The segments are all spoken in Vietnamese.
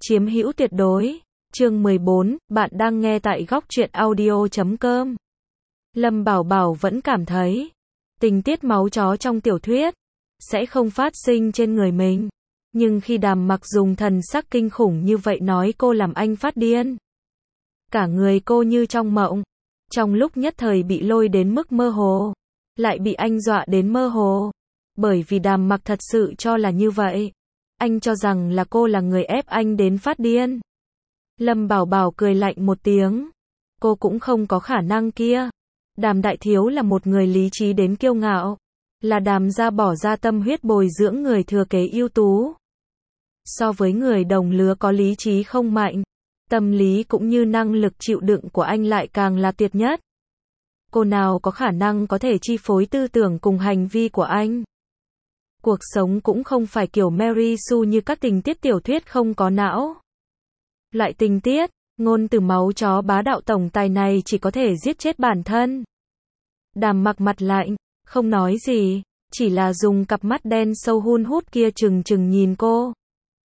Chiếm hữu tuyệt đối. Chương 14, bạn đang nghe tại góc truyện audio.com. Lâm Bảo Bảo vẫn cảm thấy, tình tiết máu chó trong tiểu thuyết, sẽ không phát sinh trên người mình. Nhưng khi Đàm Mặc dùng thần sắc kinh khủng như vậy nói cô làm anh phát điên. Cả người cô như trong mộng. Trong lúc nhất thời bị lôi đến mức mơ hồ. Lại bị anh dọa đến mơ hồ. Bởi vì Đàm Mặc thật sự cho là như vậy. Anh cho rằng là cô là người ép anh đến phát điên. Lâm Bảo Bảo cười lạnh một tiếng. Cô cũng không có khả năng kia. Đàm đại thiếu là một người lý trí đến kiêu ngạo. Là Đàm gia bỏ ra tâm huyết bồi dưỡng người thừa kế ưu tú. So với người đồng lứa có lý trí không mạnh, tâm lý cũng như năng lực chịu đựng của anh lại càng là tuyệt nhất. Cô nào có khả năng có thể chi phối tư tưởng cùng hành vi của anh. Cuộc sống cũng không phải kiểu Mary Sue như các tình tiết tiểu thuyết không có não. Loại tình tiết, ngôn từ máu chó bá đạo tổng tài này chỉ có thể giết chết bản thân. Đàm Mặc mặt lạnh, không nói gì, chỉ là dùng cặp mắt đen sâu hun hút kia trừng trừng nhìn cô.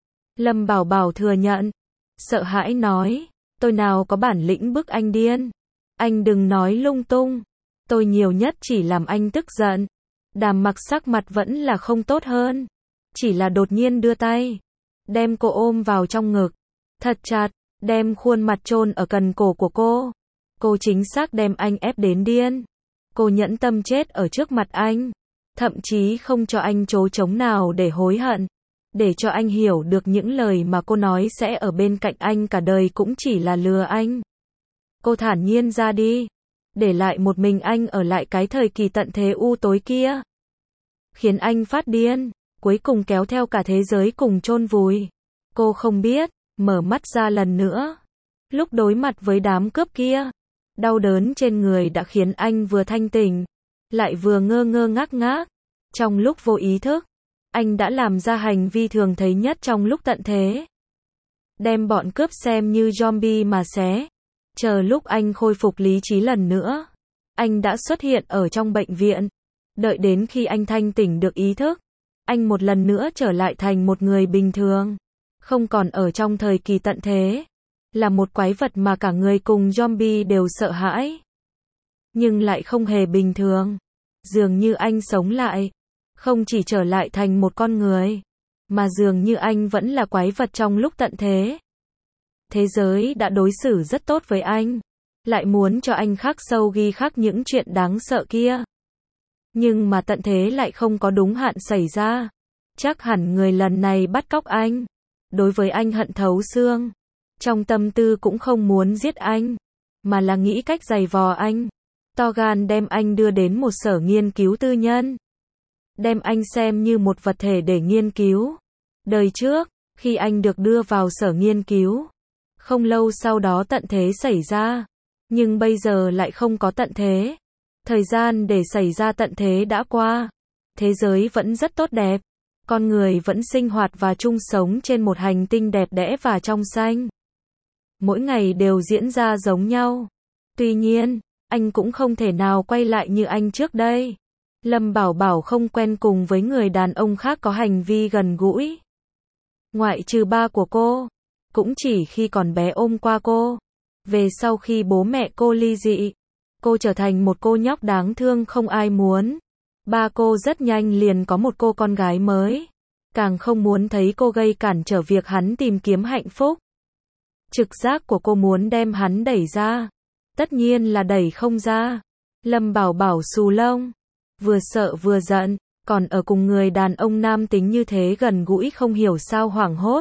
Lâm Bảo Bảo thừa nhận, sợ hãi nói, tôi nào có bản lĩnh bức anh điên. Anh đừng nói lung tung, tôi nhiều nhất chỉ làm anh tức giận. Đàm Mặc sắc mặt vẫn là không tốt hơn, chỉ là đột nhiên đưa tay, đem cô ôm vào trong ngực, thật chặt, đem khuôn mặt chôn ở cần cổ của cô. Cô chính xác đem anh ép đến điên. Cô nhẫn tâm chết ở trước mặt anh, thậm chí không cho anh chỗ trống nào để hối hận, để cho anh hiểu được những lời mà cô nói sẽ ở bên cạnh anh cả đời cũng chỉ là lừa anh. Cô thản nhiên ra đi, để lại một mình anh ở lại cái thời kỳ tận thế u tối kia. Khiến anh phát điên, cuối cùng kéo theo cả thế giới cùng chôn vùi. Cô không biết, mở mắt ra lần nữa. Lúc đối mặt với đám cướp kia, đau đớn trên người đã khiến anh vừa thanh tỉnh, lại vừa ngơ ngơ ngác ngác. Trong lúc vô ý thức, anh đã làm ra hành vi thường thấy nhất trong lúc tận thế. Đem bọn cướp xem như zombie mà xé. Chờ lúc anh khôi phục lý trí lần nữa, anh đã xuất hiện ở trong bệnh viện. Đợi đến khi anh thanh tỉnh được ý thức, anh một lần nữa trở lại thành một người bình thường. Không còn ở trong thời kỳ tận thế. Là một quái vật mà cả người cùng zombie đều sợ hãi. Nhưng lại không hề bình thường. Dường như anh sống lại. Không chỉ trở lại thành một con người, mà dường như anh vẫn là quái vật trong lúc tận thế. Thế giới đã đối xử rất tốt với anh, lại muốn cho anh khắc sâu ghi khắc những chuyện đáng sợ kia. Nhưng mà tận thế lại không có đúng hạn xảy ra. Chắc hẳn người lần này bắt cóc anh, đối với anh hận thấu xương. Trong tâm tư cũng không muốn giết anh, mà là nghĩ cách giày vò anh. To gan đem anh đưa đến một sở nghiên cứu tư nhân. Đem anh xem như một vật thể để nghiên cứu. Đời trước, khi anh được đưa vào sở nghiên cứu, không lâu sau đó tận thế xảy ra. Nhưng bây giờ lại không có tận thế. Thời gian để xảy ra tận thế đã qua. Thế giới vẫn rất tốt đẹp. Con người vẫn sinh hoạt và chung sống trên một hành tinh đẹp đẽ và trong xanh. Mỗi ngày đều diễn ra giống nhau. Tuy nhiên, anh cũng không thể nào quay lại như anh trước đây. Lâm Bảo Bảo không quen cùng với người đàn ông khác có hành vi gần gũi. Ngoại trừ ba của cô, cũng chỉ khi còn bé ôm qua cô. Về sau khi bố mẹ cô ly dị, cô trở thành một cô nhóc đáng thương không ai muốn. Ba cô rất nhanh liền có một cô con gái mới. Càng không muốn thấy cô gây cản trở việc hắn tìm kiếm hạnh phúc. Trực giác của cô muốn đem hắn đẩy ra. Tất nhiên là đẩy không ra. Lâm Bảo Bảo xù lông. Vừa sợ vừa giận, còn ở cùng người đàn ông nam tính như thế gần gũi không hiểu sao hoảng hốt.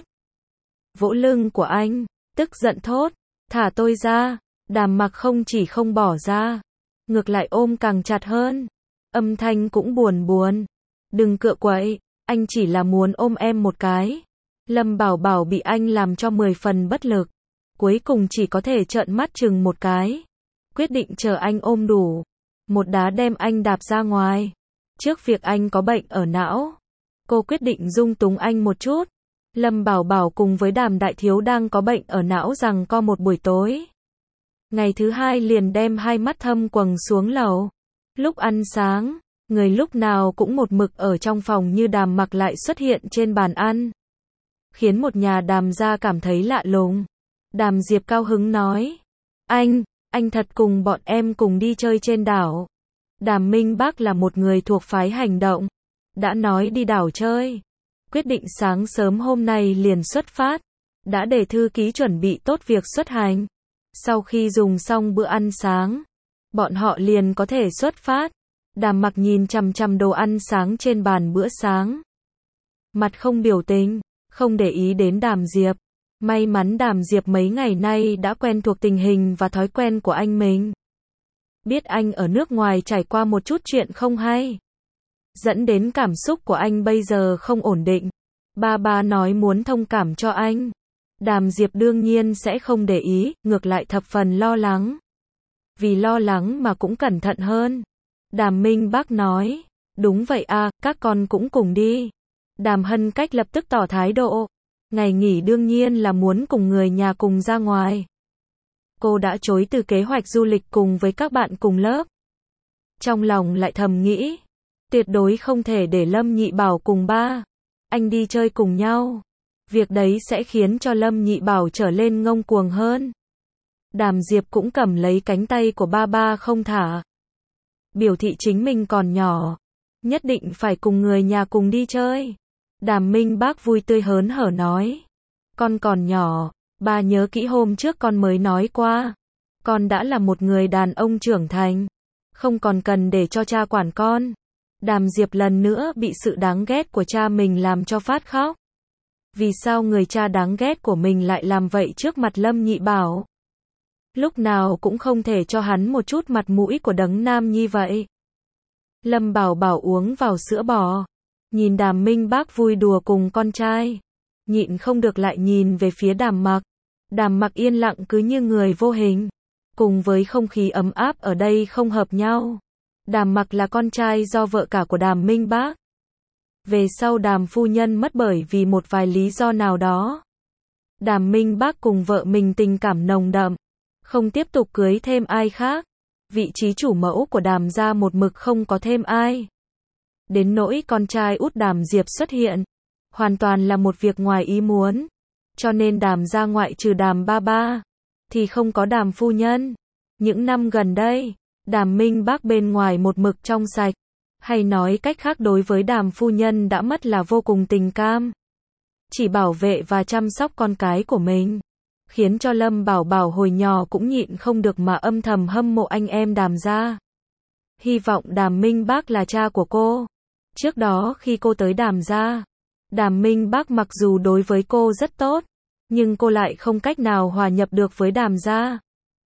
Vỗ lưng của anh, tức giận thốt, thả tôi ra. Đàm Mặc không chỉ không bỏ ra, ngược lại ôm càng chặt hơn. Âm thanh cũng buồn buồn. Đừng cựa quậy, anh chỉ là muốn ôm em một cái. Lâm Bảo Bảo bị anh làm cho 10 phần bất lực. Cuối cùng chỉ có thể trợn mắt chừng một cái. Quyết định chờ anh ôm đủ. Một đá đem anh đạp ra ngoài. Trước việc anh có bệnh ở não, cô quyết định dung túng anh một chút. Lâm Bảo Bảo cùng với Đàm đại thiếu đang có bệnh ở não giằng co một buổi tối. Ngày thứ hai liền đem hai mắt thâm quầng xuống lầu. Lúc ăn sáng, người lúc nào cũng một mực ở trong phòng như Đàm Mặc lại xuất hiện trên bàn ăn. khiến một nhà Đàm gia cảm thấy lạ lùng. Đàm Diệp cao hứng nói, anh thật cùng bọn em cùng đi chơi trên đảo. Đàm Minh Bác là một người thuộc phái hành động, đã nói đi đảo chơi. Quyết định sáng sớm hôm nay liền xuất phát, đã để thư ký chuẩn bị tốt việc xuất hành. Sau khi dùng xong bữa ăn sáng, bọn họ liền có thể xuất phát. Đàm Mặc nhìn chằm chằm đồ ăn sáng trên bàn bữa sáng. Mặt không biểu tình, không để ý đến Đàm Diệp. May mắn Đàm Diệp mấy ngày nay đã quen thuộc tình hình và thói quen của anh mình. Biết anh ở nước ngoài trải qua một chút chuyện không hay, dẫn đến cảm xúc của anh bây giờ không ổn định. Ba nói muốn thông cảm cho anh. Đàm Diệp đương nhiên sẽ không để ý, ngược lại thập phần lo lắng. Vì lo lắng mà cũng cẩn thận hơn. Đàm Minh Bác nói, đúng vậy à, các con cũng cùng đi. Đàm Hân Cách lập tức tỏ thái độ. Ngày nghỉ đương nhiên là muốn cùng người nhà cùng ra ngoài. Cô đã chối từ kế hoạch du lịch cùng với các bạn cùng lớp. Trong lòng lại thầm nghĩ, tuyệt đối không thể để Lâm Nhị Bảo cùng ba anh đi chơi cùng nhau. Việc đấy sẽ khiến cho Lâm Nhị Bảo trở lên ngông cuồng hơn. Đàm Diệp cũng cầm lấy cánh tay của ba không thả. Biểu thị chính mình còn nhỏ, nhất định phải cùng người nhà cùng đi chơi. Đàm Minh Bác vui tươi hớn hở nói, con còn nhỏ, ba nhớ kỹ hôm trước con mới nói qua. Con đã là một người đàn ông trưởng thành, không còn cần để cho cha quản con. Đàm Diệp lần nữa bị sự đáng ghét của cha mình làm cho phát khóc. Vì sao người cha đáng ghét của mình lại làm vậy trước mặt Lâm Nhị Bảo? Lúc nào cũng không thể cho hắn một chút mặt mũi của đấng nam nhi vậy. Lâm Bảo Bảo uống vào sữa bò, nhìn Đàm Minh Bác vui đùa cùng con trai, nhịn không được lại nhìn về phía Đàm Mặc. Đàm Mặc yên lặng cứ như người vô hình, cùng với không khí ấm áp ở đây không hợp nhau. Đàm Mặc là con trai do vợ cả của Đàm Minh Bác. Về sau Đàm phu nhân mất bởi vì một vài lý do nào đó. Đàm Minh Bác cùng vợ mình tình cảm nồng đậm, không tiếp tục cưới thêm ai khác. Vị trí chủ mẫu của Đàm gia một mực không có thêm ai. Đến nỗi con trai út Đàm Diệp xuất hiện, hoàn toàn là một việc ngoài ý muốn. Cho nên Đàm gia ngoại trừ Đàm ba thì không có Đàm phu nhân. Những năm gần đây, Đàm Minh Bác bên ngoài một mực trong sạch, hay nói cách khác đối với Đàm phu nhân đã mất là vô cùng tình cam. Chỉ bảo vệ và chăm sóc con cái của mình, khiến cho Lâm Bảo Bảo hồi nhỏ cũng nhịn không được mà âm thầm hâm mộ anh em Đàm gia. Hy vọng Đàm Minh Bác là cha của cô. Trước đó khi cô tới Đàm gia, Đàm Minh Bác mặc dù đối với cô rất tốt, nhưng cô lại không cách nào hòa nhập được với Đàm gia.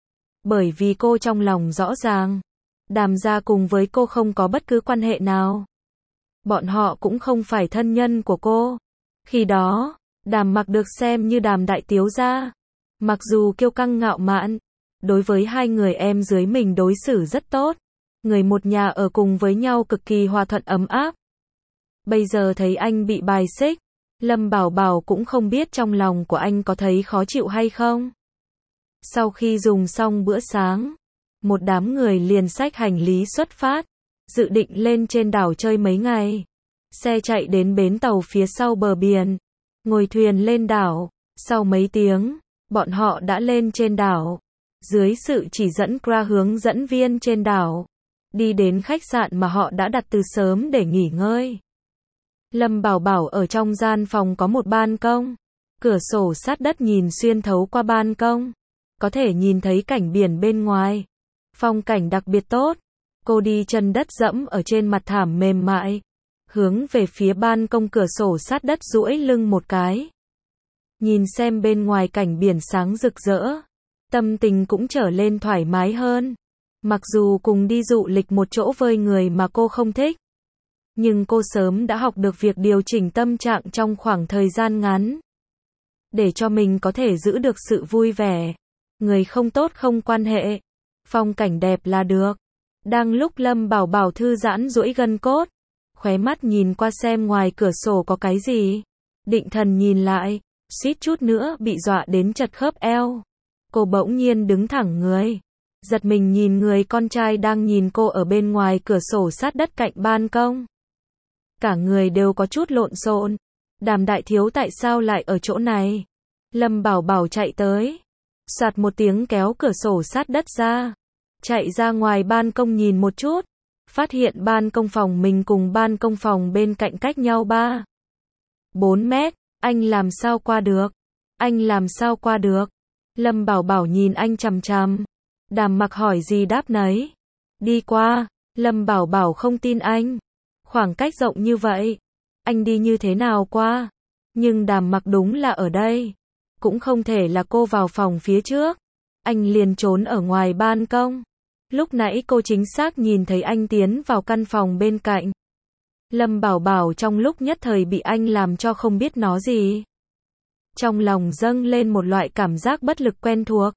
Bởi vì cô trong lòng rõ ràng, Đàm gia cùng với cô không có bất cứ quan hệ nào. Bọn họ cũng không phải thân nhân của cô. Khi đó, Đàm Mặc được xem như Đàm đại thiếu gia. Mặc dù kiêu căng ngạo mạn, đối với hai người em dưới mình đối xử rất tốt. Người một nhà ở cùng với nhau cực kỳ hòa thuận ấm áp. Bây giờ thấy anh bị bài xích, Lâm Bảo Bảo cũng không biết trong lòng của anh có thấy khó chịu hay không. Sau khi dùng xong bữa sáng, một đám người liền xách hành lý xuất phát, dự định lên trên đảo chơi mấy ngày. Xe chạy đến bến tàu phía sau bờ biển, ngồi thuyền lên đảo. Sau mấy tiếng, bọn họ đã lên trên đảo. Dưới sự chỉ dẫn của hướng dẫn viên trên đảo, đi đến khách sạn mà họ đã đặt từ sớm để nghỉ ngơi. Lâm Bảo Bảo ở trong gian phòng có một ban công, cửa sổ sát đất nhìn xuyên thấu qua ban công, có thể nhìn thấy cảnh biển bên ngoài. Phong cảnh đặc biệt tốt. Cô đi chân đất dẫm ở trên mặt thảm mềm mại, hướng về phía ban công cửa sổ sát đất duỗi lưng một cái. Nhìn xem bên ngoài cảnh biển sáng rực rỡ, tâm tình cũng trở lên thoải mái hơn. Mặc dù cùng đi du lịch một chỗ với người mà cô không thích, nhưng cô sớm đã học được việc điều chỉnh tâm trạng trong khoảng thời gian ngắn, để cho mình có thể giữ được sự vui vẻ. Người không tốt không quan hệ, phong cảnh đẹp là được. Đang lúc Lâm Bảo Bảo thư giãn duỗi gân cốt, khóe mắt nhìn qua xem ngoài cửa sổ có cái gì, định thần nhìn lại, suýt chút nữa bị dọa đến chật khớp eo. Cô bỗng nhiên đứng thẳng người, giật mình nhìn người con trai đang nhìn cô ở bên ngoài cửa sổ sát đất cạnh ban công. Cả người đều có chút lộn xộn, Đàm đại thiếu tại sao lại ở chỗ này? Lâm Bảo Bảo chạy tới. Soạt một tiếng kéo cửa sổ sát đất ra. Chạy ra ngoài ban công nhìn một chút. Phát hiện ban công phòng mình cùng ban công phòng bên cạnh cách nhau 4 mét. Anh làm sao qua được? Anh làm sao qua được? Lâm Bảo Bảo nhìn anh chằm chằm. Đàm Mặc hỏi gì đáp nấy. Đi qua. Lâm Bảo Bảo không tin anh. Khoảng cách rộng như vậy. Anh đi như thế nào qua? Nhưng Đàm Mặc đúng là ở đây. Cũng không thể là cô vào phòng phía trước. Anh liền trốn ở ngoài ban công. Lúc nãy cô chính xác nhìn thấy anh tiến vào căn phòng bên cạnh. Lâm Bảo Bảo trong lúc nhất thời bị anh làm cho không biết nói gì. Trong lòng dâng lên một loại cảm giác bất lực quen thuộc.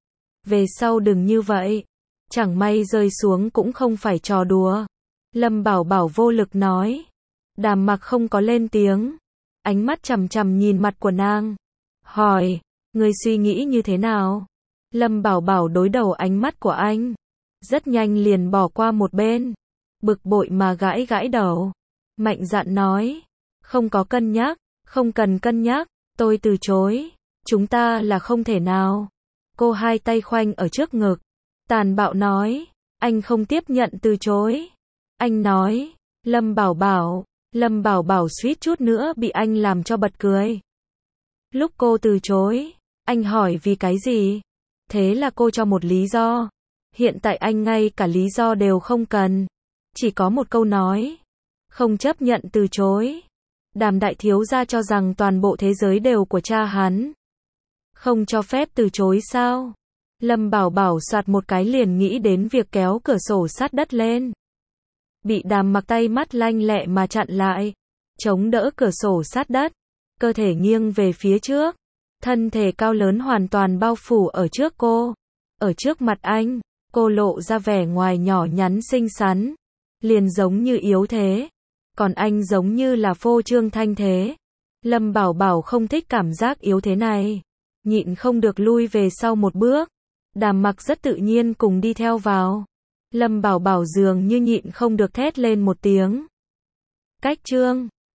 Về sau đừng như vậy. Chẳng may rơi xuống cũng không phải trò đùa. Lâm Bảo Bảo vô lực nói. Đàm Mặc không có lên tiếng. Ánh mắt chằm chằm nhìn mặt của nàng. Hỏi, người suy nghĩ như thế nào? Lâm Bảo Bảo đối đầu ánh mắt của anh. Rất nhanh liền bỏ qua một bên. Bực bội mà gãi gãi đầu. Mạnh dạn nói. Không có cân nhắc, không cần cân nhắc, tôi từ chối. Chúng ta là không thể nào. Cô hai tay khoanh ở trước ngực. Tàn bạo nói. Anh không tiếp nhận từ chối. Anh nói. Lâm Bảo Bảo. Lâm Bảo Bảo suýt chút nữa bị anh làm cho bật cười. Lúc cô từ chối, anh hỏi vì cái gì? Thế là cô cho một lý do. Hiện tại anh ngay cả lý do đều không cần. Chỉ có một câu nói. Không chấp nhận từ chối. Đàm đại thiếu gia cho rằng toàn bộ thế giới đều của cha hắn. Không cho phép từ chối sao? Lâm Bảo Bảo soạt một cái liền nghĩ đến việc kéo cửa sổ sát đất lên. Bị Đàm Mặc tay mắt lanh lẹ mà chặn lại. Chống đỡ cửa sổ sát đất. Cơ thể nghiêng về phía trước. Thân thể cao lớn hoàn toàn bao phủ ở trước cô. Ở trước mặt anh, cô lộ ra vẻ ngoài nhỏ nhắn xinh xắn. Liền giống như yếu thế. Còn anh giống như là phô trương thanh thế. Lâm Bảo Bảo không thích cảm giác yếu thế này. Nhịn không được lui về sau một bước. Đàm Mặc rất tự nhiên cùng đi theo vào. Lâm Bảo Bảo dường như nhịn không được thét lên một tiếng. Cách chương